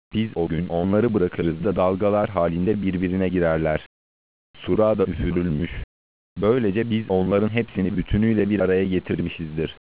Biz o gün onları bırakırız da dalgalar halinde birbirine girerler. Sura da üfürülmüş. Böylece biz onların hepsini bütünüyle bir araya getirmişizdir.